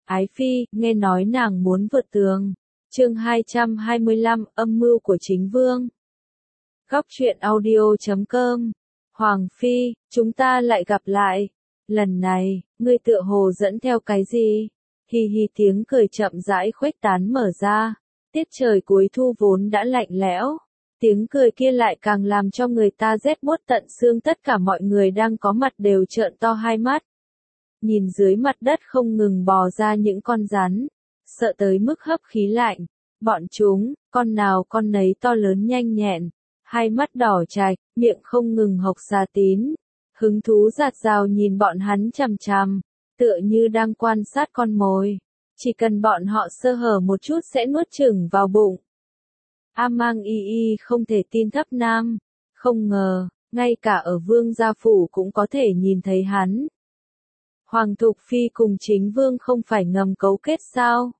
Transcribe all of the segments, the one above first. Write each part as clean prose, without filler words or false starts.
Ái Phi, nghe nói nàng muốn vượt tường. Chương 225, âm mưu của chính vương. Góc truyện audio.com. Hoàng Phi, chúng ta lại gặp lại. Lần này, ngươi tựa hồ dẫn theo cái gì? Hi hi, tiếng cười chậm rãi khuếch tán mở ra. Tiết trời cuối thu vốn đã lạnh lẽo. Tiếng cười kia lại càng làm cho người ta rét buốt tận xương, tất cả mọi người đang có mặt đều trợn to hai mắt. Nhìn dưới mặt đất không ngừng bò ra những con rắn, sợ tới mức hấp khí lạnh. Bọn chúng, con nào con nấy to lớn nhanh nhẹn, hai mắt đỏ chạch, miệng không ngừng hộc xà tín. Hứng thú dạt dào nhìn bọn hắn chằm chằm, tựa như đang quan sát con mồi. Chỉ cần bọn họ sơ hở một chút sẽ nuốt chửng vào bụng. A Mang y y không thể tin thấp nam, không ngờ, ngay cả ở vương gia phủ cũng có thể nhìn thấy hắn. Hoàng Thục Phi cùng chính vương không phải ngầm cấu kết sao?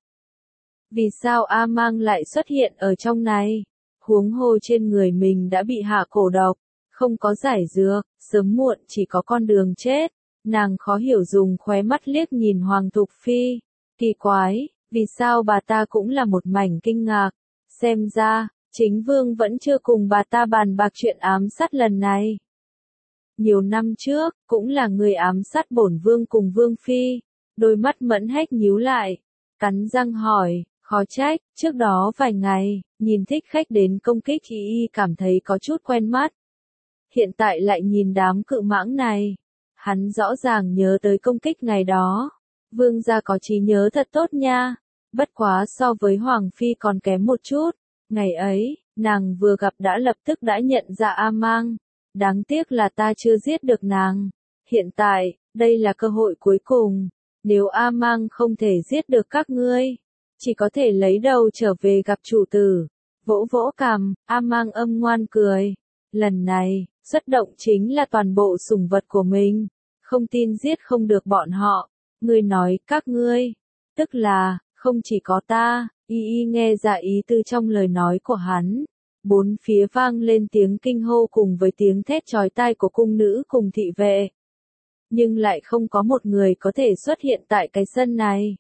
Vì sao A Mang lại xuất hiện ở trong này? Huống hồ trên người mình đã bị hạ cổ độc, không có giải dược, sớm muộn chỉ có con đường chết. Nàng khó hiểu dùng khóe mắt liếc nhìn Hoàng Thục Phi. Kỳ quái, vì sao bà ta cũng là một mảnh kinh ngạc. Xem ra, chính vương vẫn chưa cùng bà ta bàn bạc chuyện ám sát lần này. Nhiều năm trước, cũng là người ám sát bổn vương cùng vương phi. Đôi mắt Mẫn Hách nhíu lại, cắn răng hỏi, khó trách, trước đó vài ngày, nhìn Thích Khách đến công kích y cảm thấy có chút quen mắt. Hiện tại lại nhìn đám cự mãng này, hắn rõ ràng nhớ tới công kích ngày đó. Vương gia có trí nhớ thật tốt nha, bất quá so với Hoàng Phi còn kém một chút. Ngày ấy, nàng vừa gặp đã lập tức đã nhận ra A Mang. Đáng tiếc là ta chưa giết được nàng. Hiện tại, đây là cơ hội cuối cùng. Nếu A Mang không thể giết được các ngươi, chỉ có thể lấy đầu trở về gặp chủ tử. Vỗ vỗ cằm, A Mang âm ngoan cười. Lần này, xuất động chính là toàn bộ sủng vật của mình. Không tin giết không được bọn họ. Ngươi nói các ngươi, tức là, không chỉ có ta. Y nghe ra ý tư trong lời nói của hắn. Bốn phía vang lên tiếng kinh hô cùng với tiếng thét chói tai của cung nữ cùng thị vệ. Nhưng lại không có một người có thể xuất hiện tại cái sân này.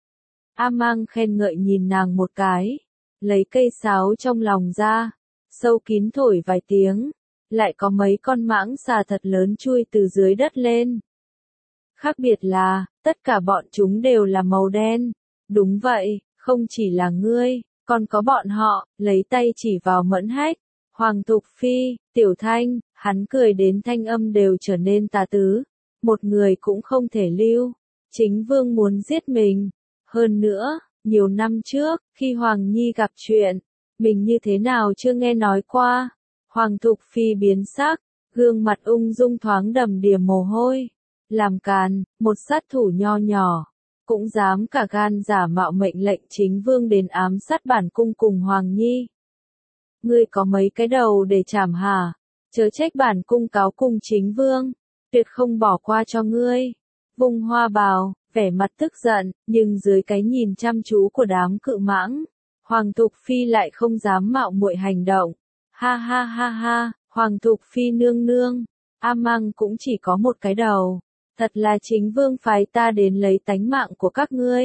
A Mang khen ngợi nhìn nàng một cái, lấy cây sáo trong lòng ra, sâu kín thổi vài tiếng, lại có mấy con mãng xà thật lớn chui từ dưới đất lên. Khác biệt là, tất cả bọn chúng đều là màu đen. Đúng vậy, không chỉ là ngươi, còn có bọn họ, lấy tay chỉ vào Mẫn Hách. Hoàng Thục Phi, Tiểu Thanh, hắn cười đến thanh âm đều trở nên tà tứ. Một người cũng không thể lưu. Chính vương muốn giết mình. Hơn nữa, nhiều năm trước, khi Hoàng Nhi gặp chuyện, mình như thế nào chưa nghe nói qua. Hoàng Thục Phi biến sắc, gương mặt ung dung thoáng đầm đìa mồ hôi. Làm càn, một sát thủ nho nhỏ, cũng dám cả gan giả mạo mệnh lệnh chính vương đến ám sát bản cung cùng Hoàng Nhi. Ngươi có mấy cái đầu để chảm hả? Chớ trách bản cung cáo cùng chính vương, tuyệt không bỏ qua cho ngươi. Vung hoa bào, vẻ mặt tức giận, nhưng dưới cái nhìn chăm chú của đám cự mãng, Hoàng Thục Phi lại không dám mạo muội hành động. Ha ha ha ha, Hoàng Thục Phi nương nương, A Mang cũng chỉ có một cái đầu. Thật là chính vương phái ta đến lấy tánh mạng của các ngươi.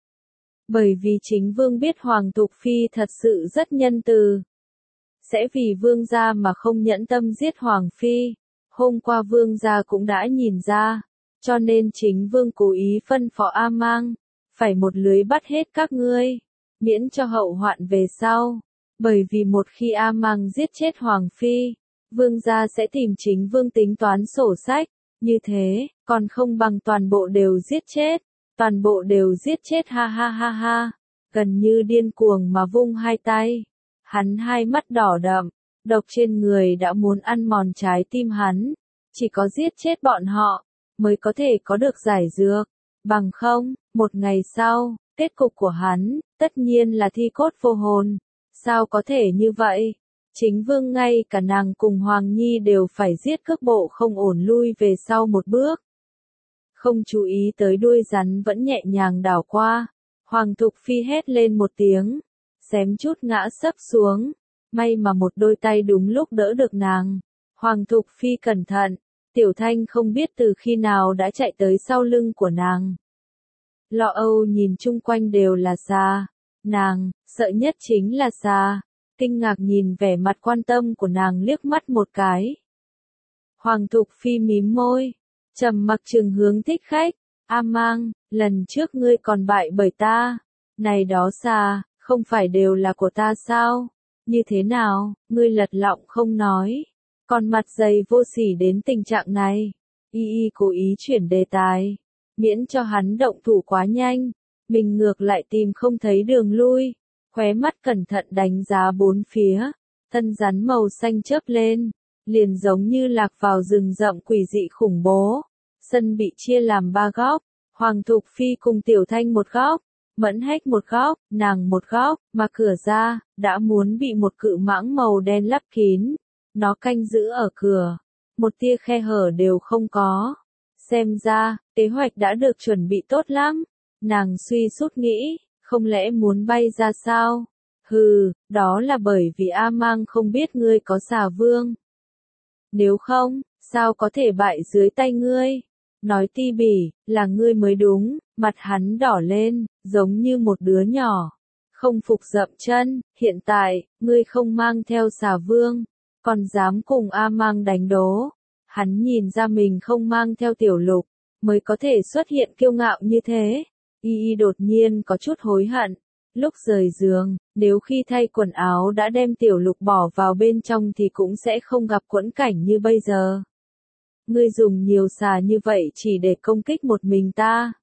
Bởi vì chính vương biết Hoàng Thục Phi thật sự rất nhân từ. Sẽ vì vương gia mà không nhẫn tâm giết Hoàng Phi. Hôm qua vương gia cũng đã nhìn ra. Cho nên chính vương cố ý phân phó A Mang. Phải một lưới bắt hết các ngươi. Miễn cho hậu hoạn về sau. Bởi vì một khi A Mang giết chết Hoàng Phi, vương gia sẽ tìm chính vương tính toán sổ sách. Như thế, còn không bằng toàn bộ đều giết chết. Toàn bộ đều giết chết ha ha ha ha. Gần như điên cuồng mà vung hai tay. Hắn hai mắt đỏ đậm, độc trên người đã muốn ăn mòn trái tim hắn. Chỉ có giết chết bọn họ, mới có thể có được giải dược. Bằng không, một ngày sau, kết cục của hắn, tất nhiên là thi cốt vô hồn. Sao có thể như vậy? Chính vương ngay cả nàng cùng Hoàng Nhi đều phải giết, cước bộ không ổn lui về sau một bước. Không chú ý tới đuôi rắn vẫn nhẹ nhàng đảo qua. Hoàng Thục Phi hét lên một tiếng, xém chút ngã sấp xuống. May mà một đôi tay đúng lúc đỡ được nàng. Hoàng Thục Phi cẩn thận, Tiểu Thanh không biết từ khi nào đã chạy tới sau lưng của nàng. lo âu nhìn chung quanh đều là xà. Nàng, sợ nhất chính là xà. Kinh ngạc nhìn vẻ mặt quan tâm của nàng liếc mắt một cái. Hoàng Thục Phi mím môi, trầm mặc chừng hướng Thích Khách. A Mang, lần trước ngươi còn bại bởi ta. Này đó xà, không phải đều là của ta sao? Như thế nào, ngươi lật lọng không nói. Còn mặt dày vô sỉ đến tình trạng này. Y cố ý chuyển đề tài. Miễn cho hắn động thủ quá nhanh. Mình ngược lại tìm không thấy đường lui. Khóe mắt cẩn thận đánh giá bốn phía. Thân rắn màu xanh chớp lên. Liền giống như lạc vào rừng rậm quỷ dị khủng bố. Sân bị chia làm ba góc. Hoàng Thục Phi cùng Tiểu Thanh một góc. Mẫn Hách một góc, nàng một góc, mà cửa ra, đã muốn bị một cự mãng màu đen lấp kín. Nó canh giữ ở cửa. Một tia khe hở đều không có. Xem ra, kế hoạch đã được chuẩn bị tốt lắm. Nàng suy sút nghĩ, không lẽ muốn bay ra sao? Hừ, đó là bởi vì A Mang không biết ngươi có xà vương. Nếu không, sao có thể bại dưới tay ngươi? Nói ti bỉ, là ngươi mới đúng, mặt hắn đỏ lên, giống như một đứa nhỏ. Không phục dậm chân, hiện tại, ngươi không mang theo xà vương, còn dám cùng A Mang đánh đố. Hắn nhìn ra mình không mang theo Tiểu Lục, mới có thể xuất hiện kiêu ngạo như thế. Y đột nhiên có chút hối hận. Lúc rời giường, nếu khi thay quần áo đã đem Tiểu Lục bỏ vào bên trong thì cũng sẽ không gặp quẫn cảnh như bây giờ. Ngươi dùng nhiều xà như vậy chỉ để công kích một mình ta.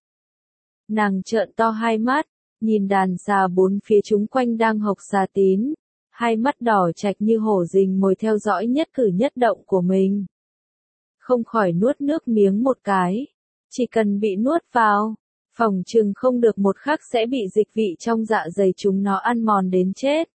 Nàng trợn to hai mắt, nhìn đàn xà bốn phía chúng quanh đang hộc xà tín. Hai mắt đỏ trạch như hổ rình mồi theo dõi nhất cử nhất động của mình. Không khỏi nuốt nước miếng một cái. Chỉ cần bị nuốt vào, phòng chừng không được một khắc sẽ bị dịch vị trong dạ dày chúng nó ăn mòn đến chết.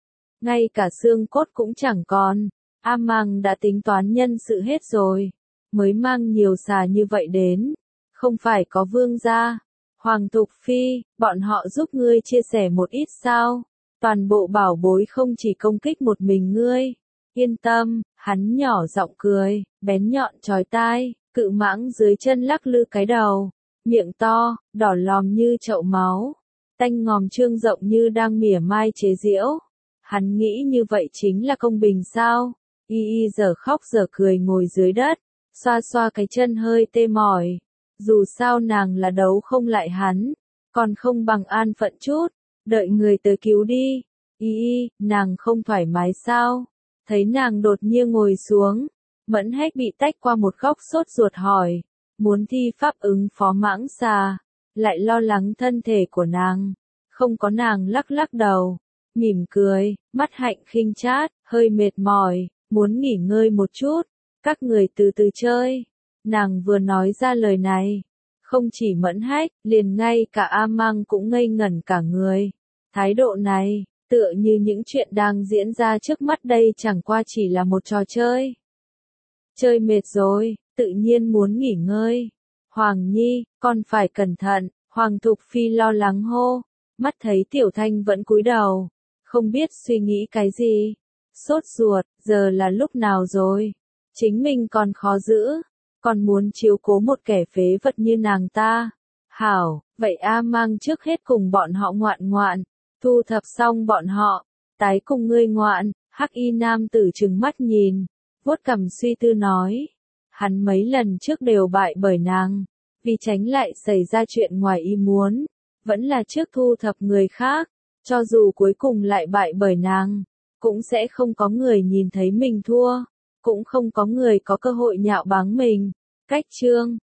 Ngay cả xương cốt cũng chẳng còn. A Mang đã tính toán nhân sự hết rồi. Mới mang nhiều xà như vậy đến. Không phải có vương gia, Hoàng Thục Phi, bọn họ giúp ngươi chia sẻ một ít sao? Toàn bộ bảo bối không chỉ công kích một mình ngươi. Yên tâm, hắn nhỏ giọng cười, bén nhọn chói tai, cự mãng dưới chân lắc lư cái đầu. Miệng to, đỏ lòm như chậu máu. Tanh ngòm trương rộng như đang mỉa mai chế giễu. Hắn nghĩ như vậy chính là công bình sao? Y giờ khóc giờ cười ngồi dưới đất. Xoa xoa cái chân hơi tê mỏi. Dù sao nàng là đấu không lại hắn. Còn không bằng an phận chút. Đợi người tới cứu đi. Nàng không thoải mái sao? Thấy nàng đột nhiên ngồi xuống. Mẫn Hách bị tách qua một góc sốt ruột hỏi. Muốn thi pháp ứng phó mãng xà. Lại lo lắng thân thể của nàng. Không có nàng lắc lắc đầu. Mỉm cười, mắt hạnh khinh chát, hơi mệt mỏi. Muốn nghỉ ngơi một chút. Các người từ từ chơi. Nàng vừa nói ra lời này. Không chỉ Mẫn Hách, liền ngay cả A Mang cũng ngây ngẩn cả người. Thái độ này, tựa như những chuyện đang diễn ra trước mắt đây chẳng qua chỉ là một trò chơi. Chơi mệt rồi, tự nhiên muốn nghỉ ngơi. Hoàng Nhi, con phải cẩn thận, Hoàng Thục Phi lo lắng hô. Mắt thấy Tiểu Thanh vẫn cúi đầu. Không biết suy nghĩ cái gì. Sốt ruột, giờ là lúc nào rồi? Chính mình còn khó giữ. Còn muốn chiếu cố một kẻ phế vật như nàng ta. Hảo, vậy A Mang trước hết cùng bọn họ ngoạn ngoạn. Thu thập xong bọn họ. Tái cùng ngươi ngoạn. Hắc y nam tử trừng mắt nhìn. Vuốt cằm suy tư nói. Hắn mấy lần trước đều bại bởi nàng. Vì tránh lại xảy ra chuyện ngoài ý muốn. Vẫn là trước thu thập người khác. Cho dù cuối cùng lại bại bởi nàng. Cũng sẽ không có người nhìn thấy mình thua. Cũng không có người có cơ hội nhạo báng mình. Cách chương